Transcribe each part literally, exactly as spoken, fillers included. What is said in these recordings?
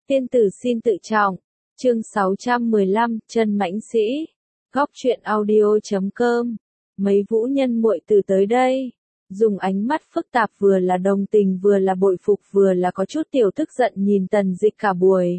Tiên tử xin tự trọng. Chương sáu trăm mười lăm, Chân Mãnh Sĩ. Góc truyện audio chấm com. Mấy vũ nhân muội tử tới đây, dùng ánh mắt phức tạp vừa là đồng tình vừa là bội phục vừa là có chút tiểu tức giận nhìn Tần Dịch cả buổi.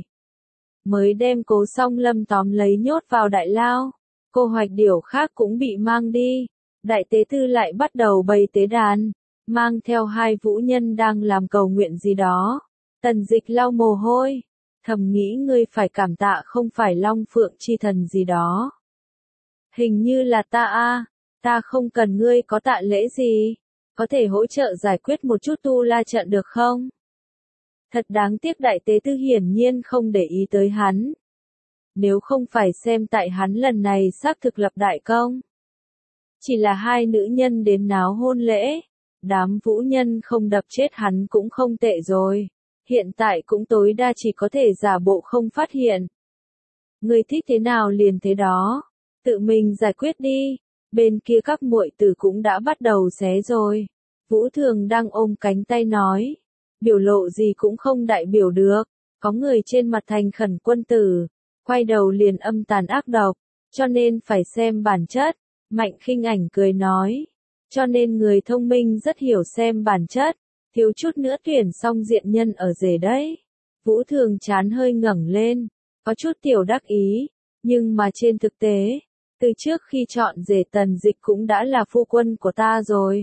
Mới đem Cố Song Lâm tóm lấy nhốt vào đại lao, cô Hoạch Điểu khác cũng bị mang đi. Đại tế tư lại bắt đầu bày tế đàn, mang theo hai vũ nhân đang làm cầu nguyện gì đó. Tần Dịch lau mồ hôi, thầm nghĩ ngươi phải cảm tạ không phải Long Phượng chi thần gì đó. Hình như là ta a, ta không cần ngươi có tạ lễ gì, có thể hỗ trợ giải quyết một chút tu la trận được không? Thật đáng tiếc đại tế tư hiển nhiên không để ý tới hắn. Nếu không phải xem tại hắn lần này xác thực lập đại công. Chỉ là hai nữ nhân đến náo hôn lễ, đám vũ nhân không đập chết hắn cũng không tệ rồi. Hiện tại cũng tối đa chỉ có thể giả bộ không phát hiện. Ngươi thích thế nào liền thế đó, tự mình giải quyết đi. Bên kia các muội tử cũng đã bắt đầu xé rồi. Vũ Thường đang ôm cánh tay nói, biểu lộ gì cũng không đại biểu được. Có người trên mặt thành khẩn quân tử, quay đầu liền âm tàn ác độc, cho nên phải xem bản chất. Mạnh Khinh Ảnh cười nói, cho nên người thông minh rất hiểu xem bản chất. Thiếu chút nữa tuyển xong diện nhân ở rể đấy. Vũ Thường chán hơi ngẩng lên, có chút tiểu đắc ý, nhưng mà trên thực tế, từ trước khi chọn rể Tần Dịch cũng đã là phu quân của ta rồi.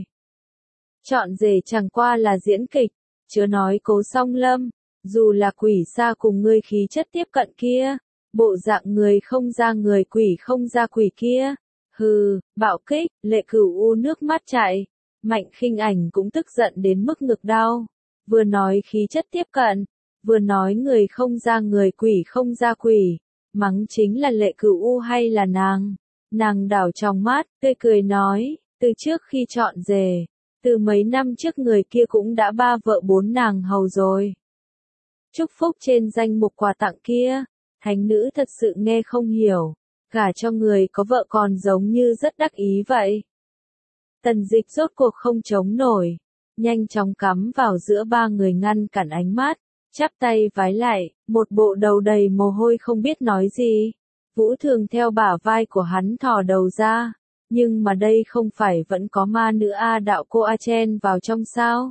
Chọn rể chẳng qua là diễn kịch, chớ nói Cố Song Lâm, dù là quỷ xa cùng ngươi khí chất tiếp cận kia, bộ dạng người không ra người quỷ không ra quỷ kia, hừ, bạo kích, Lệ Cửu U nước mắt chảy. Mạnh Khinh Ảnh cũng tức giận đến mức ngực đau, vừa nói khí chất tiếp cận, vừa nói người không ra người quỷ không ra quỷ, mắng chính là Lệ Cửu U hay là nàng. Nàng đảo trong mắt, tươi cười nói, từ trước khi chọn rể, từ mấy năm trước người kia cũng đã ba vợ bốn nàng hầu rồi. Chúc phúc trên danh mục quà tặng kia, thánh nữ thật sự nghe không hiểu, gả cho người có vợ còn giống như rất đắc ý vậy. Tần Dịch rốt cuộc không chống nổi, nhanh chóng cắm vào giữa ba người ngăn cản ánh mắt, chắp tay vái lại, một bộ đầu đầy mồ hôi không biết nói gì. Vũ Thường theo bả vai của hắn thò đầu ra, nhưng mà đây không phải vẫn có ma nữ A đạo cô A chen vào trong sao?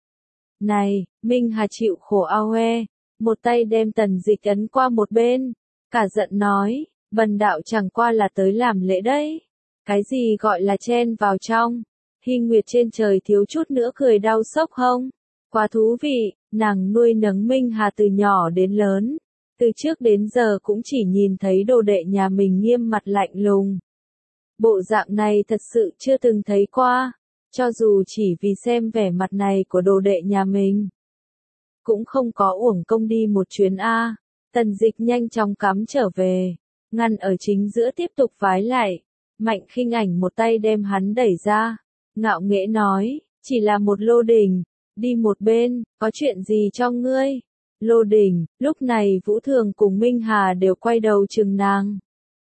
Này, Minh Hà chịu khổ ao he, một tay đem Tần Dịch ấn qua một bên, cả giận nói, bần đạo chẳng qua là tới làm lễ đấy. Cái gì gọi là chen vào trong? Hy Nguyệt trên trời thiếu chút nữa cười đau sốc hông? Quá thú vị, nàng nuôi nấng Minh Hà từ nhỏ đến lớn. Từ trước đến giờ cũng chỉ nhìn thấy đồ đệ nhà mình nghiêm mặt lạnh lùng. Bộ dạng này thật sự chưa từng thấy qua, cho dù chỉ vì xem vẻ mặt này của đồ đệ nhà mình. Cũng không có uổng công đi một chuyến A. Tần Dịch nhanh chóng cắm trở về, ngăn ở chính giữa tiếp tục vái lại. Mạnh Khinh Ảnh một tay đem hắn đẩy ra, ngạo nghễ nói, chỉ là một lô đình, đi một bên, có chuyện gì cho ngươi? Lô đình, lúc này Vũ Thường cùng Minh Hà đều quay đầu chừng nàng.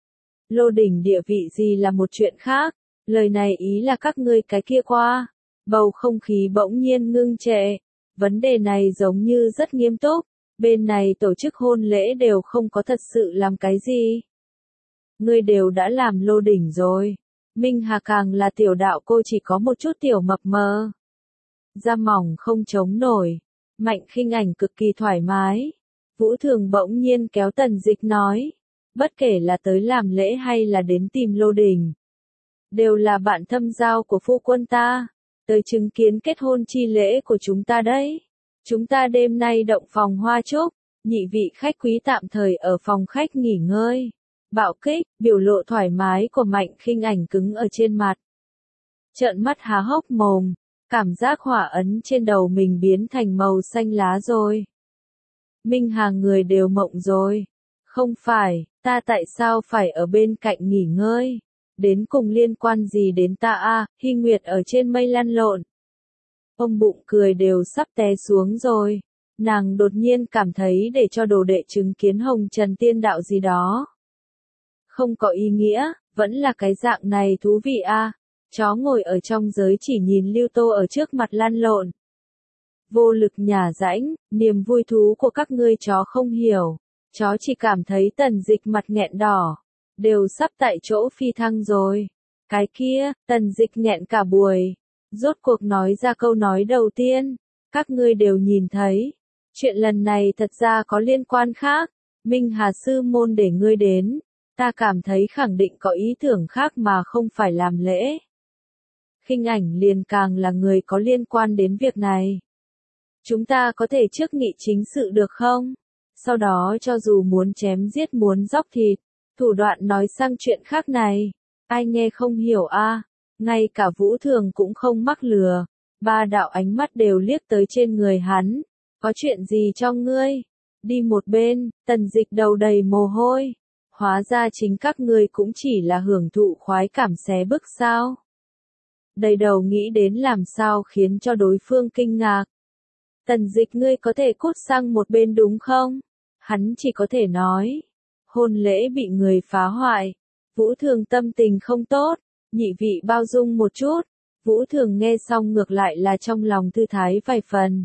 Lô đình địa vị gì là một chuyện khác, lời này ý là các ngươi cái kia qua. Bầu không khí bỗng nhiên ngưng trệ, vấn đề này giống như rất nghiêm túc, bên này tổ chức hôn lễ đều không có thật sự làm cái gì. Ngươi đều đã làm lô đỉnh rồi. Minh Hà càng là tiểu đạo cô chỉ có một chút tiểu mập mờ. Da mỏng không chống nổi. Mạnh Khinh Ảnh cực kỳ thoải mái. Vũ Thường bỗng nhiên kéo Tần Dịch nói. Bất kể là tới làm lễ hay là đến tìm lô đỉnh, đều là bạn thâm giao của phu quân ta. Tới chứng kiến kết hôn chi lễ của chúng ta đấy. Chúng ta đêm nay động phòng hoa trúc. Nhị vị khách quý tạm thời ở phòng khách nghỉ ngơi. Bạo kích, biểu lộ thoải mái của Mạnh Khinh Ảnh cứng ở trên mặt. Trợn mắt há hốc mồm, cảm giác hỏa ấn trên đầu mình biến thành màu xanh lá rồi. Minh Hà người đều mộng rồi. Không phải, ta tại sao phải ở bên cạnh nghỉ ngơi? Đến cùng liên quan gì đến ta a? Hy Nguyệt ở trên mây lăn lộn. Ôm bụng cười đều sắp té xuống rồi. Nàng đột nhiên cảm thấy để cho đồ đệ chứng kiến hồng trần tiên đạo gì đó không có ý nghĩa, vẫn là cái dạng này thú vị a. Chó ngồi ở trong giới chỉ nhìn Lưu Tô ở trước mặt lăn lộn. vô lực nhả rãnh, niềm vui thú của các ngươi chó không hiểu. Chó chỉ cảm thấy Tần Dịch mặt nghẹn đỏ, đều sắp tại chỗ phi thăng rồi. Cái kia, Tần Dịch nghẹn cả buổi, rốt cuộc nói ra câu nói đầu tiên, các ngươi đều nhìn thấy. Chuyện lần này thật ra có liên quan khác, Minh Hà Sư Môn để ngươi đến, ta cảm thấy khẳng định có ý tưởng khác mà không phải làm lễ. Khinh Ảnh liền càng là người có liên quan đến việc này. Chúng ta có thể trước nghị chính sự được không? Sau đó cho dù muốn chém giết muốn dóc thịt, thủ đoạn nói sang chuyện khác này. Ai nghe không hiểu a? À? Ngay cả Vũ Thường cũng không mắc lừa. Ba đạo ánh mắt đều liếc tới trên người hắn. Có chuyện gì cho ngươi? Đi một bên, Tần Dịch đầu đầy mồ hôi. Hóa ra chính các ngươi cũng chỉ là hưởng thụ khoái cảm xé bức sao? Đầy đầu nghĩ đến làm sao khiến cho đối phương kinh ngạc. Tần Dịch ngươi có thể cút sang một bên đúng không? Hắn chỉ có thể nói. Hôn lễ bị người phá hoại. Vũ Thường tâm tình không tốt. Nhị vị bao dung một chút. Vũ Thường nghe xong ngược lại là trong lòng thư thái vài phần.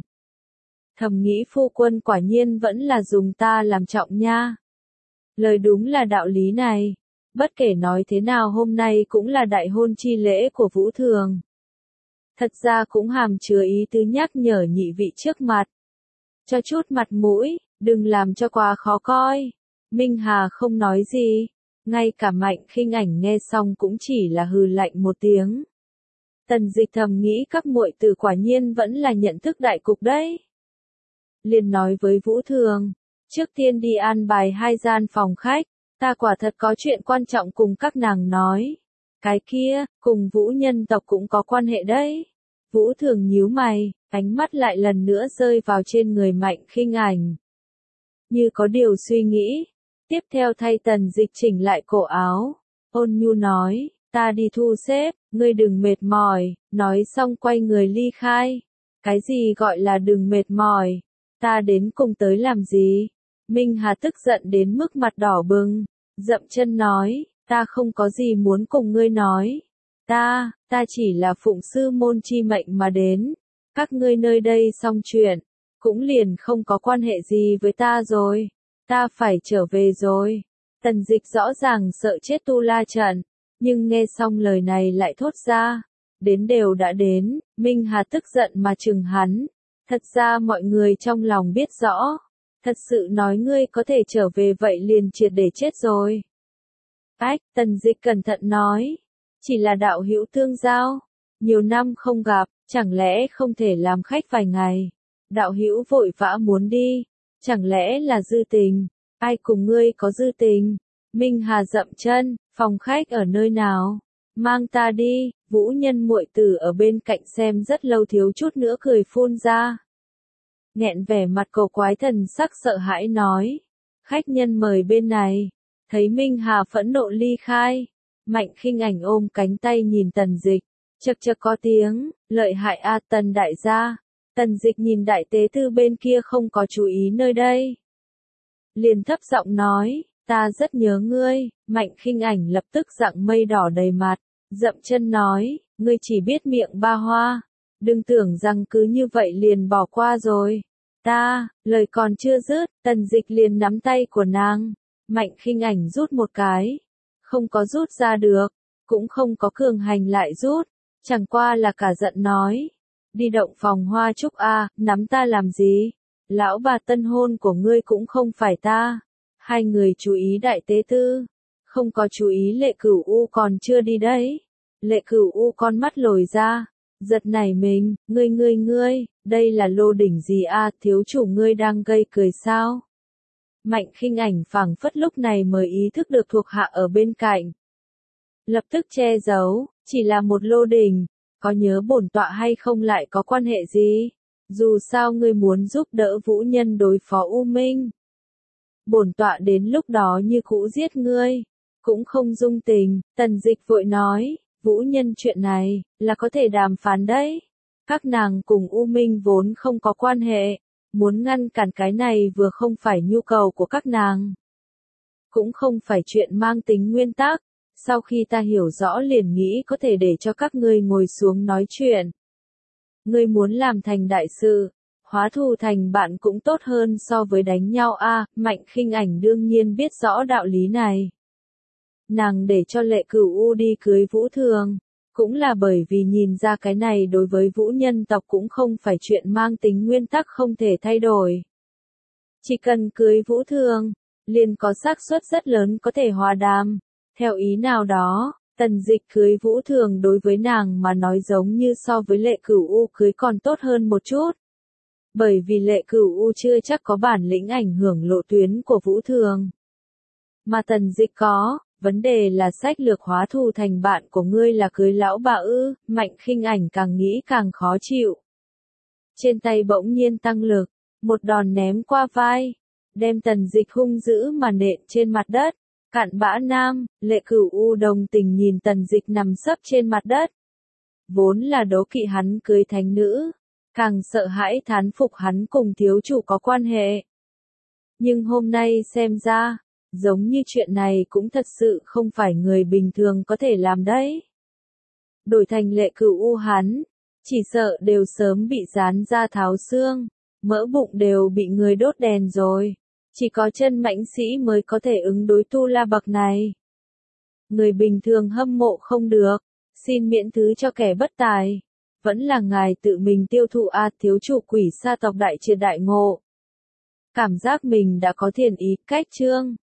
Thầm nghĩ phu quân quả nhiên vẫn là dùng ta làm trọng nha. Lời đúng là đạo lý này. Bất kể nói thế nào hôm nay cũng là đại hôn chi lễ của Vũ Thường. Thật ra cũng hàm chứa ý tứ nhắc nhở nhị vị trước mặt. Cho chút mặt mũi, đừng làm cho quá khó coi. Minh Hà không nói gì. Ngay cả Mạnh Khinh Ảnh nghe xong cũng chỉ là hừ lạnh một tiếng. Tần Dịch thầm nghĩ các muội tử quả nhiên vẫn là nhận thức đại cục đấy. Liền nói với Vũ Thường, trước tiên đi an bài hai gian phòng khách, ta quả thật có chuyện quan trọng cùng các nàng nói. Cái kia, cùng Vũ nhân tộc cũng có quan hệ đấy. Vũ Thường nhíu mày, ánh mắt lại lần nữa rơi vào trên người Mạnh Khinh Ảnh. Như có điều suy nghĩ, tiếp theo thay Tần Dịch chỉnh lại cổ áo, ôn nhu nói, ta đi thu xếp, ngươi đừng mệt mỏi, nói xong quay người ly khai. Cái gì gọi là đừng mệt mỏi, ta đến cùng tới làm gì? Minh Hà tức giận đến mức mặt đỏ bừng, dậm chân nói, ta không có gì muốn cùng ngươi nói. Ta, ta chỉ là phụng sư môn chi mệnh mà đến. Các ngươi nơi đây xong chuyện, cũng liền không có quan hệ gì với ta rồi. Ta phải trở về rồi. Tần Dịch rõ ràng sợ chết tu la trận, nhưng nghe xong lời này lại thốt ra. Đến đều đã đến, Minh Hà tức giận mà chừng hắn. Thật ra mọi người trong lòng biết rõ. Thật sự nói ngươi có thể trở về vậy liền triệt để chết rồi. Ách, Tần Dịch cẩn thận nói. Chỉ là đạo hữu tương giao. Nhiều năm không gặp, chẳng lẽ không thể làm khách vài ngày. Đạo hữu vội vã muốn đi. Chẳng lẽ là dư tình? Ai cùng ngươi có dư tình? Minh Hà dậm chân, phòng khách ở nơi nào? Mang ta đi. Vũ nhân muội tử ở bên cạnh xem rất lâu thiếu chút nữa cười phun ra. Nghẹn vẻ mặt cổ quái thần sắc sợ hãi nói. Khách nhân mời bên này. Thấy Minh Hà phẫn nộ ly khai. Mạnh Khinh Ảnh ôm cánh tay nhìn Tần Dịch. Chật chật có tiếng, lợi hại a Tần đại gia. Tần Dịch nhìn đại tế tư bên kia không có chú ý nơi đây. Liền thấp giọng nói, ta rất nhớ ngươi. Mạnh Khinh Ảnh lập tức giọng mây đỏ đầy mặt. Dậm chân nói, ngươi chỉ biết miệng ba hoa. Đừng tưởng rằng cứ như vậy liền bỏ qua rồi. Ta, lời còn chưa dứt, Tần Dịch liền nắm tay của nàng. Mạnh Khinh Ảnh rút một cái. Không có rút ra được. Cũng không có cường hành lại rút. Chẳng qua là cả giận nói. Đi động phòng hoa trúc a, nắm ta làm gì? Lão bà tân hôn của ngươi cũng không phải ta. Hai người chú ý đại tế tư. Không có chú ý Lệ Cửu U còn chưa đi đấy. Lệ Cửu U con mắt lồi ra. Giật nảy mình, ngươi ngươi ngươi, đây là lô đỉnh gì a, thiếu chủ ngươi đang gây cười sao? Mạnh Khinh Ảnh phảng phất lúc này mới ý thức được thuộc hạ ở bên cạnh. Lập tức che giấu, chỉ là một lô đỉnh, có nhớ bổn tọa hay không lại có quan hệ gì? Dù sao ngươi muốn giúp đỡ Vũ nhân đối phó U Minh. Bổn tọa đến lúc đó như cũ giết ngươi, cũng không dung tình. Tần Dịch vội nói. Vũ nhân chuyện này, là có thể đàm phán đấy. Các nàng cùng U Minh vốn không có quan hệ. Muốn ngăn cản cái này vừa không phải nhu cầu của các nàng. Cũng không phải chuyện mang tính nguyên tắc. Sau khi ta hiểu rõ liền nghĩ có thể để cho các ngươi ngồi xuống nói chuyện. Ngươi muốn làm thành đại sự. hóa thù thành bạn cũng tốt hơn so với đánh nhau a. Mạnh Khinh Ảnh đương nhiên biết rõ đạo lý này. Nàng để cho Lệ Cửu U đi cưới Vũ Thường, cũng là bởi vì nhìn ra cái này đối với Vũ nhân tộc cũng không phải chuyện mang tính nguyên tắc không thể thay đổi. Chỉ cần cưới Vũ Thường, liền có xác suất rất lớn có thể hòa đàm. Theo ý nào đó, Tần Dịch cưới Vũ Thường đối với nàng mà nói giống như so với Lệ Cửu U cưới còn tốt hơn một chút. Bởi vì Lệ Cửu U chưa chắc có bản lĩnh ảnh hưởng lộ tuyến của Vũ Thường. Mà Tần Dịch có, vấn đề là sách lược hóa thù thành bạn của ngươi là cưới lão bà ư. Mạnh Khinh Ảnh càng nghĩ càng khó chịu. Trên tay bỗng nhiên tăng lực, một đòn ném qua vai, đem Tần Dịch hung dữ mà nện trên mặt đất. Cặn bã nam, Lệ Cửu U đồng tình nhìn Tần Dịch nằm sấp trên mặt đất. Vốn là đố kỵ hắn cưới thánh nữ, càng sợ hãi thán phục hắn cùng thiếu chủ có quan hệ. Nhưng hôm nay xem ra, giống như chuyện này cũng thật sự không phải người bình thường có thể làm đấy. Đổi thành Lệ Cửu U hắn, chỉ sợ đều sớm bị rán ra tháo xương, mỡ bụng đều bị người đốt đèn rồi. Chỉ có chân mãnh sĩ mới có thể ứng đối tu la bậc này. Người bình thường hâm mộ không được, xin miễn thứ cho kẻ bất tài. Vẫn là ngài tự mình tiêu thụ a. Thiếu chủ Quỷ Sa tộc đại triệt đại ngộ. Cảm giác mình đã có thiền ý, cách chương.